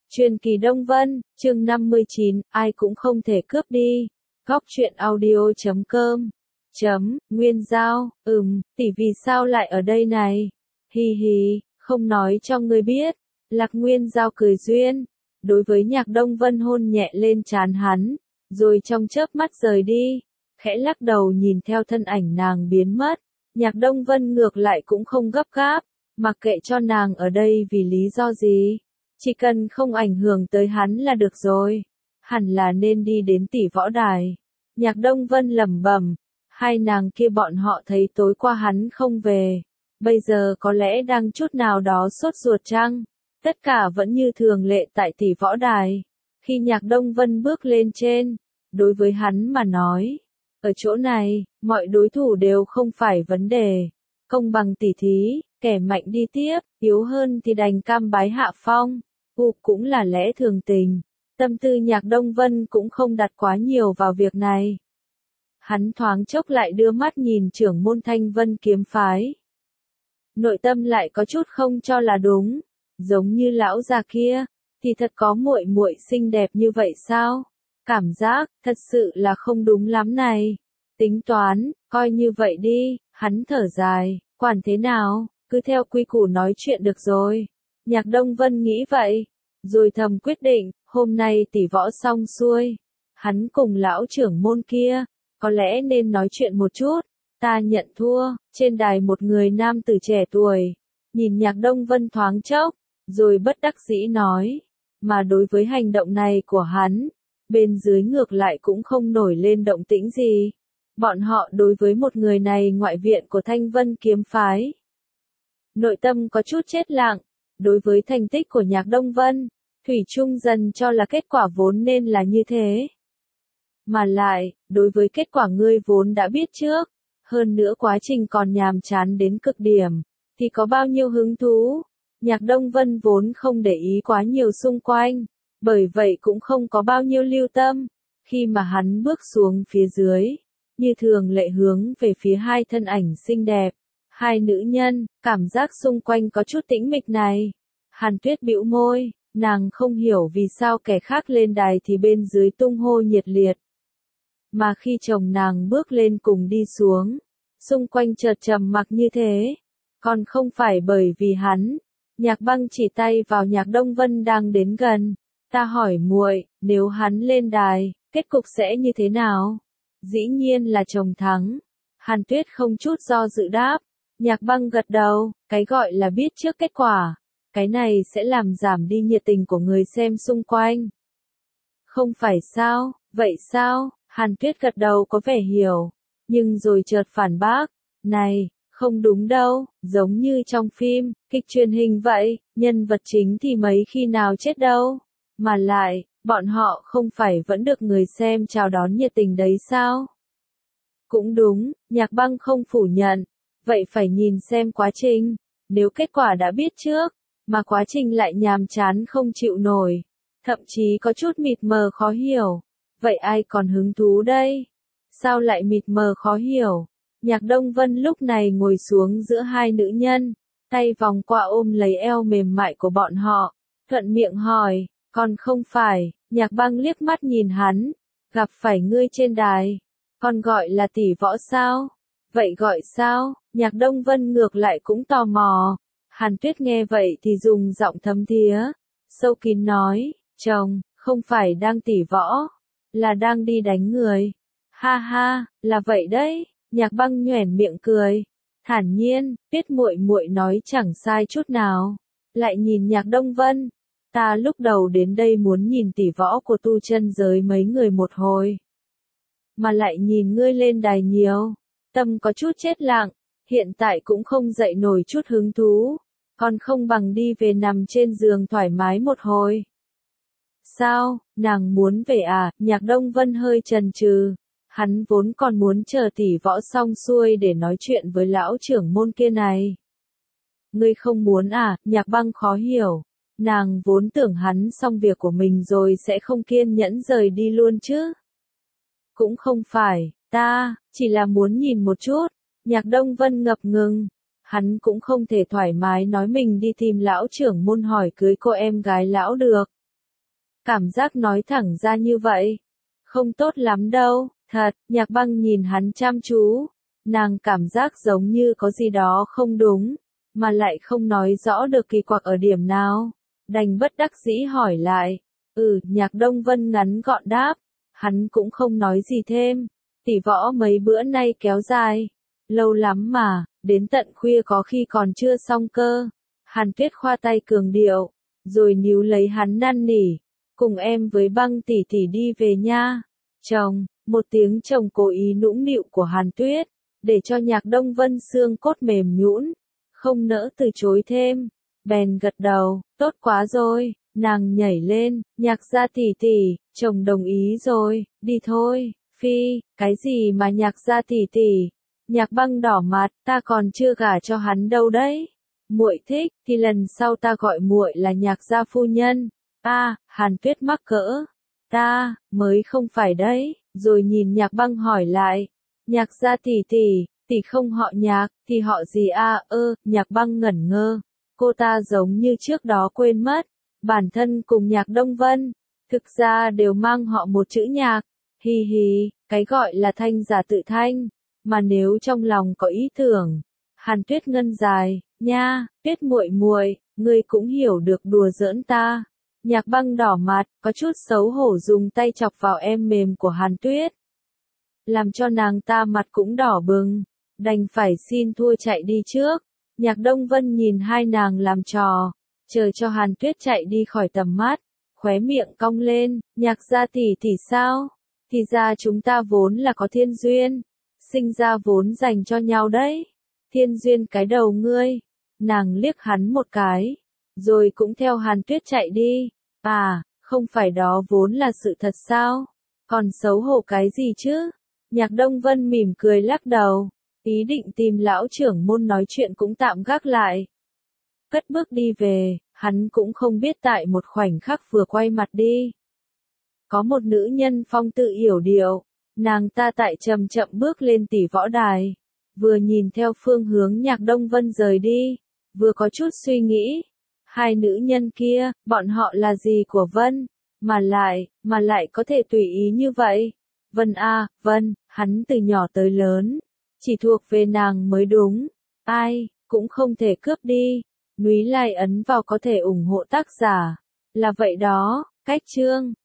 Truyền kỳ Đông Vân, chương 59, ai cũng không thể cướp đi. Góc truyện audio.com. Nguyên Giao, tỷ vì sao lại ở đây này? Hi hi, không nói cho ngươi biết. Lạc Nguyên Giao cười duyên. Đối với Nhạc Đông Vân hôn nhẹ lên trán hắn, rồi trong chớp mắt rời đi. Khẽ lắc đầu nhìn theo thân ảnh nàng biến mất. Nhạc Đông Vân ngược lại cũng không gấp gáp, mặc kệ cho nàng ở đây vì lý do gì. Chỉ cần không ảnh hưởng tới hắn là được rồi. Hẳn là nên đi đến tỷ võ đài. Nhạc Đông Vân lẩm bẩm, hai nàng kia bọn họ thấy tối qua hắn không về. Bây giờ có lẽ đang chút nào đó sốt ruột chăng? Tất cả vẫn như thường lệ tại tỷ võ đài. Khi Nhạc Đông Vân bước lên trên, đối với hắn mà nói, ở chỗ này, mọi đối thủ đều không phải vấn đề. Công bằng tỉ thí, kẻ mạnh đi tiếp, yếu hơn thì đành cam bái hạ phong. Cũng là lẽ thường tình. Tâm tư Nhạc Đông Vân cũng không đặt quá nhiều vào việc này. Hắn thoáng chốc lại đưa mắt nhìn trưởng môn Thanh Vân kiếm phái. Nội tâm lại có chút không cho là đúng. Giống như lão già kia, thì thật có muội muội xinh đẹp như vậy sao? Cảm giác, thật sự là không đúng lắm này. Tính toán, coi như vậy đi, hắn thở dài, quản thế nào, cứ theo quy củ nói chuyện được rồi. Nhạc Đông Vân nghĩ vậy, rồi thầm quyết định, hôm nay tỷ võ xong xuôi. Hắn cùng lão trưởng môn kia, có lẽ nên nói chuyện một chút. Ta nhận thua. Trên đài một người nam tử trẻ tuổi, nhìn Nhạc Đông Vân thoáng chốc, rồi bất đắc dĩ nói. Mà đối với hành động này của hắn, bên dưới ngược lại cũng không nổi lên động tĩnh gì. Bọn họ đối với một người này ngoại viện của Thanh Vân kiếm phái. Nội tâm có chút chết lặng, đối với thành tích của Nhạc Đông Vân, thủy chung dần cho là kết quả vốn nên là như thế. Mà lại, đối với kết quả ngươi vốn đã biết trước, hơn nữa quá trình còn nhàm chán đến cực điểm, thì có bao nhiêu hứng thú. Nhạc Đông Vân vốn không để ý quá nhiều xung quanh, bởi vậy cũng không có bao nhiêu lưu tâm. Khi mà hắn bước xuống phía dưới, như thường lệ hướng về phía hai thân ảnh xinh đẹp, hai nữ nhân, cảm giác xung quanh có chút tĩnh mịch này. Hàn Tuyết bĩu môi, nàng không hiểu vì sao kẻ khác lên đài thì bên dưới tung hô nhiệt liệt. Mà khi chồng nàng bước lên cùng đi xuống, xung quanh chợt trầm mặc như thế, còn không phải bởi vì hắn. Nhạc Băng chỉ tay vào Nhạc Đông Vân đang đến gần. Ta hỏi muội, nếu hắn lên đài, kết cục sẽ như thế nào? Dĩ nhiên là chồng thắng. Hàn Tuyết không chút do dự đáp. Nhạc Băng gật đầu, cái gọi là biết trước kết quả. Cái này sẽ làm giảm đi nhiệt tình của người xem xung quanh. Không phải sao, vậy sao? Hàn Tuyết gật đầu có vẻ hiểu, nhưng rồi chợt phản bác. Này, không đúng đâu, giống như trong phim, kịch truyền hình vậy, nhân vật chính thì mấy khi nào chết đâu. Mà lại, bọn họ không phải vẫn được người xem chào đón nhiệt tình đấy sao? Cũng đúng, Nhạc Băng không phủ nhận. Vậy phải nhìn xem quá trình. Nếu kết quả đã biết trước, mà quá trình lại nhàm chán không chịu nổi, thậm chí có chút mịt mờ khó hiểu, vậy ai còn hứng thú đây? Sao lại mịt mờ khó hiểu? Nhạc Đông Vân lúc này ngồi xuống giữa hai nữ nhân, tay vòng qua ôm lấy eo mềm mại của bọn họ, thuận miệng hỏi, còn không phải. Nhạc Băng liếc mắt nhìn hắn, gặp phải ngươi trên đài, còn gọi là tỷ võ sao? Vậy gọi sao? Nhạc Đông Vân ngược lại cũng tò mò. Hàn Tuyết nghe vậy thì dùng giọng thấm thía, sâu kín nói, chồng, không phải đang tỷ võ, là đang đi đánh người. Ha ha, là vậy đấy. Nhạc Băng nhoẻn miệng cười, thản nhiên, Tuyết muội muội nói chẳng sai chút nào. Lại nhìn Nhạc Đông Vân, ta lúc đầu đến đây muốn nhìn tỷ võ của tu chân giới mấy người một hồi, mà lại nhìn ngươi lên đài nhiều, tâm có chút chết lặng, hiện tại cũng không dậy nổi chút hứng thú, còn không bằng đi về nằm trên giường thoải mái một hồi. Sao, nàng muốn về à? Nhạc Đông Vân hơi chần chừ. Hắn vốn còn muốn chờ tỷ võ xong xuôi để nói chuyện với lão trưởng môn kia này. Ngươi không muốn à? Nhạc Băng khó hiểu. Nàng vốn tưởng hắn xong việc của mình rồi sẽ không kiên nhẫn rời đi luôn chứ. Cũng không phải, ta chỉ là muốn nhìn một chút. Nhạc Đông Vân ngập ngừng. Hắn cũng không thể thoải mái nói mình đi tìm lão trưởng môn hỏi cưới cô em gái lão được. Cảm giác nói thẳng ra như vậy. Không tốt lắm đâu, thật, Nhạc Băng nhìn hắn chăm chú. Nàng cảm giác giống như có gì đó không đúng, mà lại không nói rõ được kỳ quặc ở điểm nào. Đành bất đắc dĩ hỏi lại. Nhạc Đông Vân ngắn gọn đáp. Hắn cũng không nói gì thêm. Tỷ võ mấy bữa nay kéo dài. Lâu lắm mà, đến tận khuya có khi còn chưa xong cơ. Hàn Tuyết khoa tay cường điệu, rồi níu lấy hắn năn nỉ. Cùng em với Băng tỷ tỷ đi về nha. Chồng, một tiếng chồng cố ý nũng nịu của Hàn Tuyết, để cho Nhạc Đông Vân xương cốt mềm nhũn, không nỡ từ chối thêm. Bèn gật đầu, tốt quá rồi, nàng nhảy lên, Nhạc gia tỷ tỷ, chồng đồng ý rồi, đi thôi. Phi, cái gì mà Nhạc gia tỷ tỷ? Nhạc Băng đỏ mặt, ta còn chưa gả cho hắn đâu đấy. Muội thích, thì lần sau ta gọi muội là Nhạc gia phu nhân. Hàn Tuyết mắc cỡ. Ta, mới không phải đấy, rồi nhìn Nhạc Băng hỏi lại. Nhạc gia tỷ tỷ, tỷ không họ Nhạc, thì họ gì Nhạc Băng ngẩn ngơ. Cô ta giống như trước đó quên mất. Bản thân cùng Nhạc Đông Vân, thực ra đều mang họ một chữ Nhạc. Hi hi, cái gọi là thanh giả tự thanh. Mà nếu trong lòng có ý tưởng, Hàn Tuyết ngân dài, nha, Tuyết muội muội, ngươi cũng hiểu được đùa giỡn ta. Nhạc Băng đỏ mặt, có chút xấu hổ dùng tay chọc vào em mềm của Hàn Tuyết. Làm cho nàng ta mặt cũng đỏ bừng, đành phải xin thua chạy đi trước. Nhạc Đông Vân nhìn hai nàng làm trò, chờ cho Hàn Tuyết chạy đi khỏi tầm mắt, khóe miệng cong lên, Nhạc gia tỷ tỷ sao? Thì ra chúng ta vốn là có thiên duyên, sinh ra vốn dành cho nhau đấy. Thiên duyên cái đầu ngươi. Nàng liếc hắn một cái, rồi cũng theo Hàn Tuyết chạy đi. Không phải đó vốn là sự thật sao? Còn xấu hổ cái gì chứ? Nhạc Đông Vân mỉm cười lắc đầu, ý định tìm lão trưởng môn nói chuyện cũng tạm gác lại. Cất bước đi về, hắn cũng không biết tại một khoảnh khắc vừa quay mặt đi. Có một nữ nhân phong tự yểu điệu, nàng ta tại chậm chậm bước lên tỷ võ đài, vừa nhìn theo phương hướng Nhạc Đông Vân rời đi, vừa có chút suy nghĩ. Hai nữ nhân kia, bọn họ là gì của Vân, mà lại có thể tùy ý như vậy. Vân, hắn từ nhỏ tới lớn, chỉ thuộc về nàng mới đúng, ai cũng không thể cướp đi. Núi Lai ấn vào có thể ủng hộ tác giả, là vậy đó. Cách chương